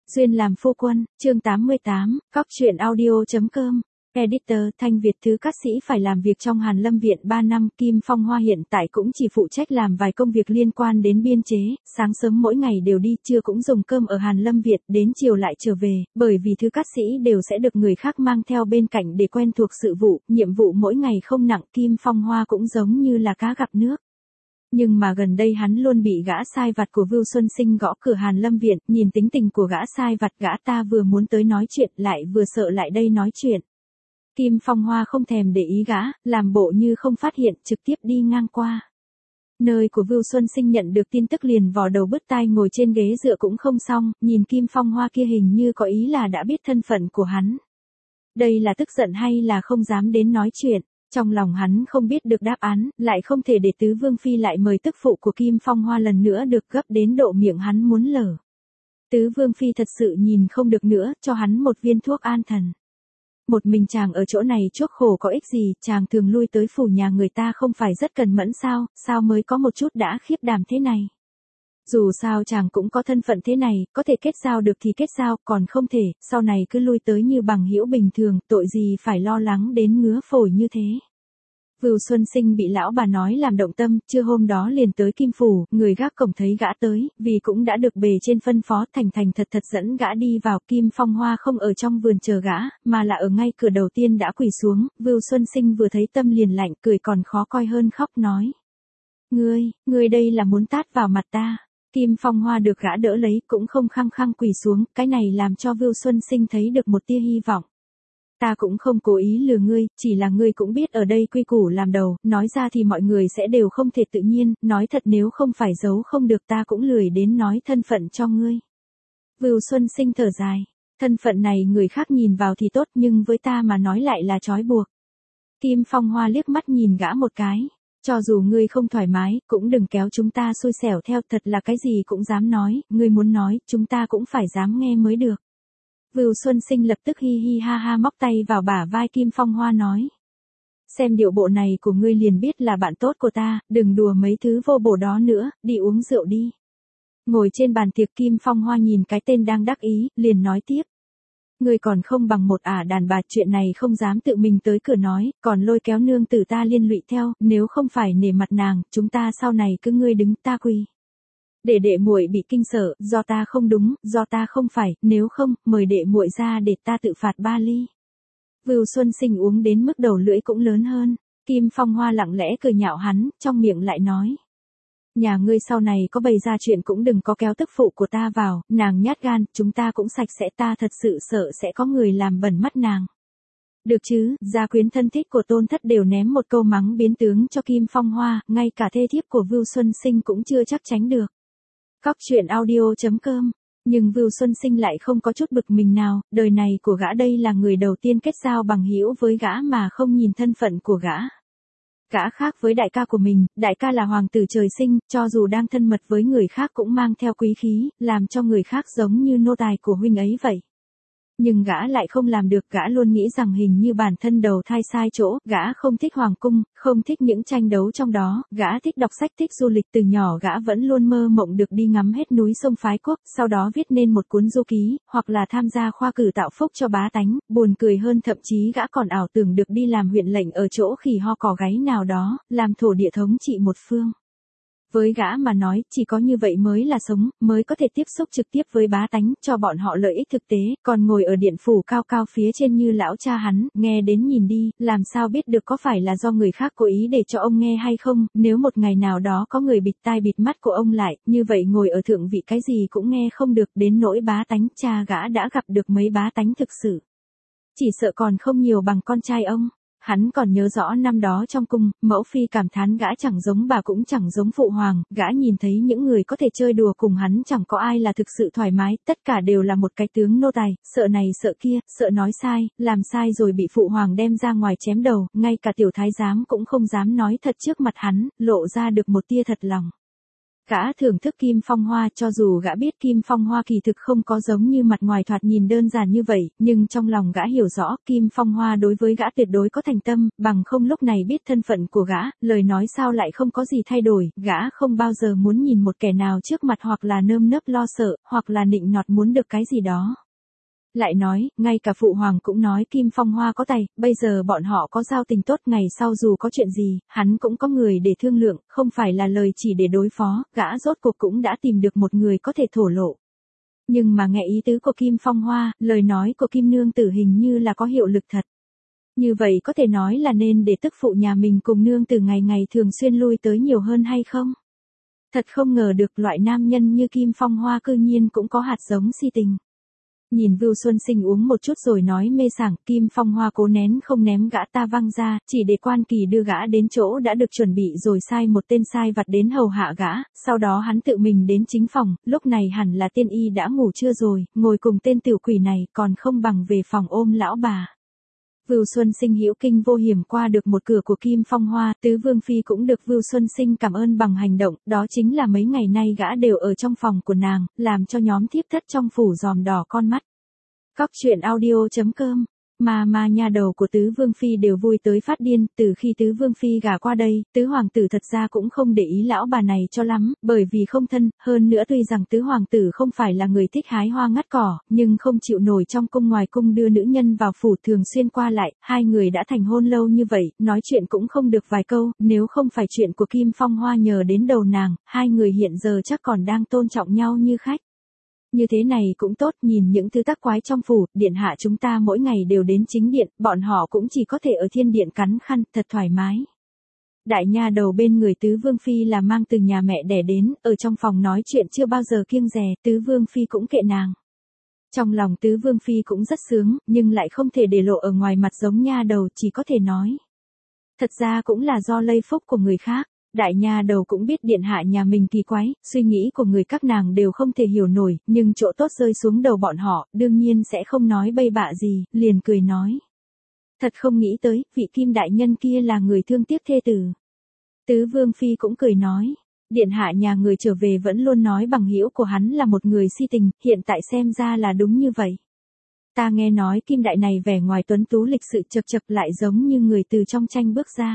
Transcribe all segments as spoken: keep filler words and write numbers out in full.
Duyên làm phu quân, chương tám mươi tám, cóc truyện audio chấm com. Editor Thanh Việt Thứ Cát Sĩ phải làm việc trong Hàn Lâm Viện ba năm, Kim Phong Hoa hiện tại cũng chỉ phụ trách làm vài công việc liên quan đến biên chế, sáng sớm mỗi ngày đều đi, trưa cũng dùng cơm ở Hàn Lâm Viện, đến chiều lại trở về, bởi vì Thứ Cát Sĩ đều sẽ được người khác mang theo bên cạnh để quen thuộc sự vụ, nhiệm vụ mỗi ngày không nặng, Kim Phong Hoa cũng giống như là cá gặp nước. Nhưng mà gần đây hắn luôn bị gã sai vặt của Vưu Xuân Sinh gõ cửa Hàn Lâm Viện, nhìn tính tình của gã sai vặt, gã ta vừa muốn tới nói chuyện lại vừa sợ lại đây nói chuyện. Kim Phong Hoa không thèm để ý gã, làm bộ như không phát hiện, trực tiếp đi ngang qua. Nơi của Vưu Xuân Sinh nhận được tin tức liền vò đầu bứt tai ngồi trên ghế dựa cũng không xong, nhìn Kim Phong Hoa kia hình như có ý là đã biết thân phận của hắn. Đây là tức giận hay là không dám đến nói chuyện? Trong lòng hắn không biết được đáp án, lại không thể để Tứ Vương Phi lại mời tức phụ của Kim Phong Hoa lần nữa được gấp đến độ miệng hắn muốn lở. Tứ Vương Phi thật sự nhìn không được nữa, cho hắn một viên thuốc an thần. Một mình chàng ở chỗ này chuốc khổ có ích gì, chàng thường lui tới phủ nhà người ta không phải rất cần mẫn sao, sao mới có một chút đã khiếp đảm thế này. Dù sao chàng cũng có thân phận thế này, có thể kết giao được thì kết giao, còn không thể, sau này cứ lui tới như bằng hữu bình thường, tội gì phải lo lắng đến ngứa phổi như thế. Vưu Xuân Sinh bị lão bà nói làm động tâm, trưa hôm đó liền tới Kim Phủ, người gác cổng thấy gã tới, vì cũng đã được bề trên phân phó, thành thành thật thật dẫn gã đi vào. Kim Phong Hoa không ở trong vườn chờ gã, mà là ở ngay cửa đầu tiên đã quỳ xuống. Vưu Xuân Sinh vừa thấy tâm liền lạnh, cười còn khó coi hơn khóc nói: Ngươi, ngươi đây là muốn tát vào mặt ta. Kim Phong Hoa được gã đỡ lấy, cũng không khăng khăng quỳ xuống, cái này làm cho Vưu Xuân Sinh thấy được một tia hy vọng. Ta cũng không cố ý lừa ngươi, chỉ là ngươi cũng biết ở đây quy củ làm đầu, nói ra thì mọi người sẽ đều không thể tự nhiên, nói thật nếu không phải giấu không được ta cũng lười đến nói thân phận cho ngươi. Vưu Xuân Sinh thở dài, thân phận này người khác nhìn vào thì tốt nhưng với ta mà nói lại là trói buộc. Kim Phong Hoa liếc mắt nhìn gã một cái. Cho dù ngươi không thoải mái, cũng đừng kéo chúng ta xui xẻo theo, thật là cái gì cũng dám nói, ngươi muốn nói, chúng ta cũng phải dám nghe mới được. Vưu Xuân Sinh lập tức hi hi ha ha móc tay vào bả vai Kim Phong Hoa nói: Xem điệu bộ này của ngươi liền biết là bạn tốt của ta, đừng đùa mấy thứ vô bổ đó nữa, đi uống rượu đi. Ngồi trên bàn tiệc, Kim Phong Hoa nhìn cái tên đang đắc ý, liền nói tiếp: Ngươi còn không bằng một ả đàn bà, chuyện này không dám tự mình tới cửa nói, còn lôi kéo nương tử ta liên lụy theo, nếu không phải nể mặt nàng, chúng ta sau này cứ ngươi đứng ta quỳ. Để đệ muội bị kinh sợ, do ta không đúng, do ta không phải, nếu không, mời đệ muội ra để ta tự phạt ba ly. Vưu Xuân Sinh uống đến mức đầu lưỡi cũng lớn hơn, Kim Phong Hoa lặng lẽ cười nhạo hắn, trong miệng lại nói: Nhà ngươi sau này có bày ra chuyện cũng đừng có kéo tức phụ của ta vào, nàng nhát gan, chúng ta cũng sạch sẽ, ta thật sự sợ sẽ có người làm bẩn mắt nàng. Được chứ, gia quyến thân thích của Tôn Thất đều ném một câu mắng biến tướng cho Kim Phong Hoa, ngay cả thê thiếp của Vưu Xuân Sinh cũng chưa chắc tránh được. Cóc truyện audio chấm com. Nhưng Vưu Xuân Sinh lại không có chút bực mình nào, đời này của gã đây là người đầu tiên kết giao bằng hữu với gã mà không nhìn thân phận của gã. Gã khác với đại ca của mình, đại ca là hoàng tử trời sinh, cho dù đang thân mật với người khác cũng mang theo quý khí, làm cho người khác giống như nô tài của huynh ấy vậy. Nhưng gã lại không làm được, gã luôn nghĩ rằng hình như bản thân đầu thai sai chỗ, gã không thích hoàng cung, không thích những tranh đấu trong đó, gã thích đọc sách, thích du lịch, từ nhỏ gã vẫn luôn mơ mộng được đi ngắm hết núi sông phái quốc, sau đó viết nên một cuốn du ký, hoặc là tham gia khoa cử tạo phúc cho bá tánh, buồn cười hơn thậm chí gã còn ảo tưởng được đi làm huyện lệnh ở chỗ khỉ ho cò gáy nào đó, làm thổ địa thống trị một phương. Với gã mà nói, chỉ có như vậy mới là sống, mới có thể tiếp xúc trực tiếp với bá tánh, cho bọn họ lợi ích thực tế, còn ngồi ở điện phủ cao cao phía trên như lão cha hắn, nghe đến nhìn đi, làm sao biết được có phải là do người khác cố ý để cho ông nghe hay không, nếu một ngày nào đó có người bịt tai bịt mắt của ông lại, như vậy ngồi ở thượng vị cái gì cũng nghe không được, đến nỗi bá tánh, cha gã đã gặp được mấy bá tánh thực sự. Chỉ sợ còn không nhiều bằng con trai ông. Hắn còn nhớ rõ năm đó trong cung, mẫu phi cảm thán gã chẳng giống bà cũng chẳng giống phụ hoàng, gã nhìn thấy những người có thể chơi đùa cùng hắn chẳng có ai là thực sự thoải mái, tất cả đều là một cái tướng nô tài, sợ này sợ kia, sợ nói sai, làm sai rồi bị phụ hoàng đem ra ngoài chém đầu, ngay cả tiểu thái giám cũng không dám nói thật trước mặt hắn, lộ ra được một tia thật lòng. Gã thưởng thức Kim Phong Hoa, cho dù gã biết Kim Phong Hoa kỳ thực không có giống như mặt ngoài thoạt nhìn đơn giản như vậy, nhưng trong lòng gã hiểu rõ Kim Phong Hoa đối với gã tuyệt đối có thành tâm, bằng không lúc này biết thân phận của gã, lời nói sao lại không có gì thay đổi, gã không bao giờ muốn nhìn một kẻ nào trước mặt hoặc là nơm nớp lo sợ, hoặc là nịnh nọt muốn được cái gì đó. Lại nói, ngay cả Phụ Hoàng cũng nói Kim Phong Hoa có tài, bây giờ bọn họ có giao tình tốt, ngày sau dù có chuyện gì, hắn cũng có người để thương lượng, không phải là lời chỉ để đối phó, gã rốt cuộc cũng đã tìm được một người có thể thổ lộ. Nhưng mà nghe ý tứ của Kim Phong Hoa, lời nói của Kim Nương Tử hình như là có hiệu lực thật. Như vậy có thể nói là nên để tức phụ nhà mình cùng Nương Tử ngày ngày thường xuyên lui tới nhiều hơn hay không? Thật không ngờ được loại nam nhân như Kim Phong Hoa cư nhiên cũng có hạt giống si tình. Nhìn Vưu Xuân Sinh uống một chút rồi nói mê sảng, Kim Phong Hoa cố nén không ném gã ta văng ra, chỉ để Quan Kỳ đưa gã đến chỗ đã được chuẩn bị rồi sai một tên sai vặt đến hầu hạ gã, sau đó hắn tự mình đến chính phòng, lúc này hẳn là Tiên Y đã ngủ trưa rồi, ngồi cùng tên tiểu quỷ này còn không bằng về phòng ôm lão bà. Vưu Xuân Sinh hữu kinh vô hiểm qua được một cửa của Kim Phong Hoa, Tứ Vương Phi cũng được Vưu Xuân Sinh cảm ơn bằng hành động, đó chính là mấy ngày nay gã đều ở trong phòng của nàng, làm cho nhóm thiếp thất trong phủ dòm đỏ con mắt. Cóc truyện audio chấm com Mà mà nhà đầu của Tứ Vương Phi đều vui tới phát điên, từ khi Tứ Vương Phi gả qua đây, Tứ Hoàng tử thật ra cũng không để ý lão bà này cho lắm, bởi vì không thân, hơn nữa tuy rằng Tứ Hoàng tử không phải là người thích hái hoa ngắt cỏ, nhưng không chịu nổi trong cung ngoài cung đưa nữ nhân vào phủ thường xuyên qua lại, hai người đã thành hôn lâu như vậy, nói chuyện cũng không được vài câu, nếu không phải chuyện của Kim Phong Hoa nhờ đến đầu nàng, hai người hiện giờ chắc còn đang tôn trọng nhau như khách. Như thế này cũng tốt, nhìn những thứ tác quái trong phủ, điện hạ chúng ta mỗi ngày đều đến chính điện, bọn họ cũng chỉ có thể ở thiên điện cắn khăn, thật thoải mái. Đại nha đầu bên người Tứ Vương Phi là mang từ nhà mẹ đẻ đến, ở trong phòng nói chuyện chưa bao giờ kiêng dè, Tứ Vương Phi cũng kệ nàng. Trong lòng Tứ Vương Phi cũng rất sướng, nhưng lại không thể để lộ ở ngoài mặt giống nha đầu, chỉ có thể nói. Thật ra cũng là do lây phúc của người khác. Đại nha đầu cũng biết điện hạ nhà mình kỳ quái, suy nghĩ của người các nàng đều không thể hiểu nổi, nhưng chỗ tốt rơi xuống đầu bọn họ, đương nhiên sẽ không nói bậy bạ gì, liền cười nói. Thật không nghĩ tới, vị Kim đại nhân kia là người thương tiếc thê tử. Tứ Vương Phi cũng cười nói, điện hạ nhà người trở về vẫn luôn nói bằng hữu của hắn là một người si tình, hiện tại xem ra là đúng như vậy. Ta nghe nói Kim đại này vẻ ngoài tuấn tú lịch sự chập chập lại giống như người từ trong tranh bước ra.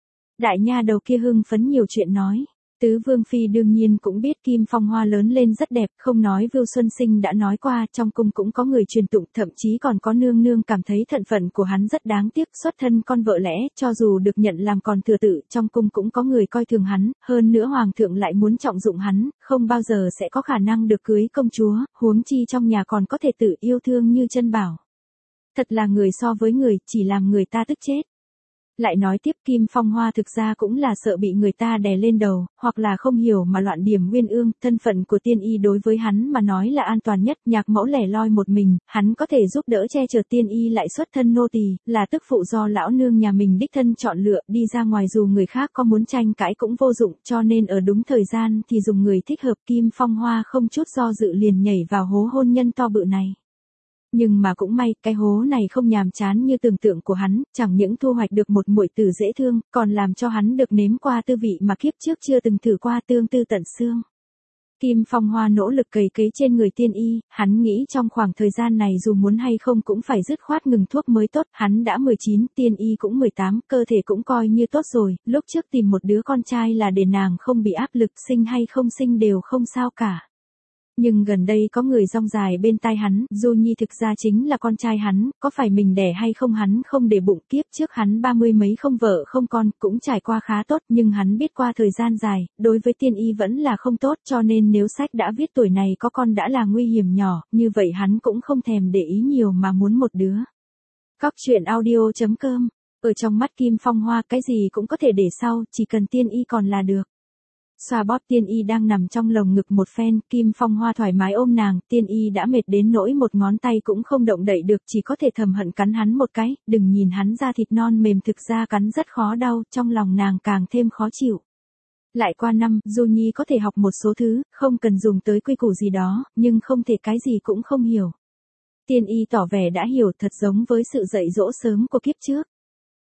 Đại nha đầu kia hưng phấn nhiều chuyện nói. Tứ Vương Phi đương nhiên cũng biết Kim Phong Hoa lớn lên rất đẹp, không nói Vưu Xuân Sinh đã nói qua, trong cung cũng có người truyền tụng, thậm chí còn có nương nương cảm thấy thận phận của hắn rất đáng tiếc, xuất thân con vợ lẽ, cho dù được nhận làm con thừa tự, trong cung cũng có người coi thường hắn, hơn nữa hoàng thượng lại muốn trọng dụng hắn, không bao giờ sẽ có khả năng được cưới công chúa, huống chi trong nhà còn có thể tự yêu thương như chân bảo. Thật là người so với người, chỉ làm người ta tức chết. Lại nói tiếp Kim Phong Hoa thực ra cũng là sợ bị người ta đè lên đầu, hoặc là không hiểu mà loạn điểm uyên ương, thân phận của Tiên Y đối với hắn mà nói là an toàn nhất, nhạc mẫu lẻ loi một mình, hắn có thể giúp đỡ che chở Tiên Y lại xuất thân nô tỳ, là tức phụ do lão nương nhà mình đích thân chọn lựa, đi ra ngoài dù người khác có muốn tranh cãi cũng vô dụng, cho nên ở đúng thời gian thì dùng người thích hợp. Kim Phong Hoa không chút do dự liền nhảy vào hố hôn nhân to bự này. Nhưng mà cũng may, cái hố này không nhàm chán như tưởng tượng của hắn, chẳng những thu hoạch được một muội tử dễ thương, còn làm cho hắn được nếm qua tư vị mà kiếp trước chưa từng thử qua, tương tư tận xương. Kim Phong Hoa nỗ lực cày cấy trên người Tiên Y, hắn nghĩ trong khoảng thời gian này dù muốn hay không cũng phải dứt khoát ngừng thuốc mới tốt, hắn đã mười chín, Tiên Y cũng mười tám, cơ thể cũng coi như tốt rồi, lúc trước tìm một đứa con trai là để nàng không bị áp lực, sinh hay không sinh đều không sao cả. Nhưng gần đây có người rong dài bên tai hắn, Du Nhi thực ra chính là con trai hắn, có phải mình đẻ hay không hắn không để bụng, kiếp trước hắn ba mươi mấy không vợ không con, cũng trải qua khá tốt, nhưng hắn biết qua thời gian dài, đối với Tiên Y vẫn là không tốt, cho nên nếu sách đã viết tuổi này có con đã là nguy hiểm nhỏ, như vậy hắn cũng không thèm để ý nhiều mà muốn một đứa. Cóc truyện audio chấm com Ở trong mắt Kim Phong Hoa cái gì cũng có thể để sau, chỉ cần Tiên Y còn là được. Xoa bóp Tiên Y đang nằm trong lồng ngực một phen, Kim Phong Hoa thoải mái ôm nàng, Tiên Y đã mệt đến nỗi một ngón tay cũng không động đậy được, chỉ có thể thầm hận cắn hắn một cái, đừng nhìn hắn da thịt non mềm thực ra cắn rất khó đau, trong lòng nàng càng thêm khó chịu. Lại qua năm, Du Nhi có thể học một số thứ, không cần dùng tới quy củ gì đó, nhưng không thể cái gì cũng không hiểu. Tiên Y tỏ vẻ đã hiểu, thật giống với sự dạy dỗ sớm của kiếp trước.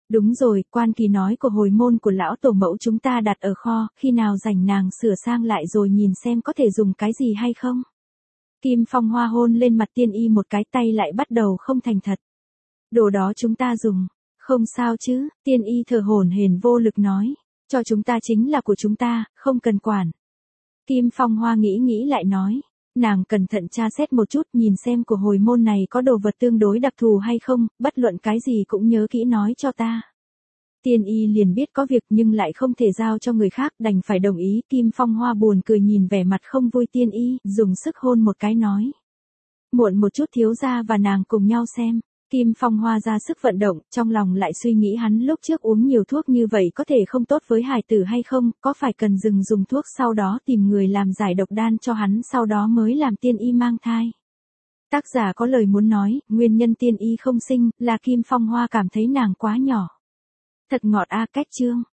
Đúng rồi, quan kỳ nói của hồi môn của lão tổ mẫu chúng ta đặt ở kho, khi nào rảnh nàng sửa sang lại rồi nhìn xem có thể dùng cái gì hay không. Kim Phong Hoa hôn lên mặt Tiên Y một cái, tay lại bắt đầu không thành thật. Đồ đó chúng ta dùng, không sao chứ, Tiên Y thở hổn hển vô lực nói, cho chúng ta chính là của chúng ta, không cần quản. Kim Phong Hoa nghĩ nghĩ lại nói, nàng cẩn thận tra xét một chút nhìn xem của hồi môn này có đồ vật tương đối đặc thù hay không, bất luận cái gì cũng nhớ kỹ nói cho ta. Tiên Y liền biết có việc nhưng lại không thể giao cho người khác, đành phải đồng ý. Kim Phong Hoa buồn cười nhìn vẻ mặt không vui Tiên Y, dùng sức hôn một cái nói. Muộn một chút thiếu gia và nàng cùng nhau xem. Kim Phong Hoa ra sức vận động, trong lòng lại suy nghĩ hắn lúc trước uống nhiều thuốc như vậy có thể không tốt với hài tử hay không, có phải cần dừng dùng thuốc sau đó tìm người làm giải độc đan cho hắn sau đó mới làm Tiên Y mang thai. Tác giả có lời muốn nói, nguyên nhân Tiên Y không sinh, là Kim Phong Hoa cảm thấy nàng quá nhỏ. Thật ngọt a. Cách chương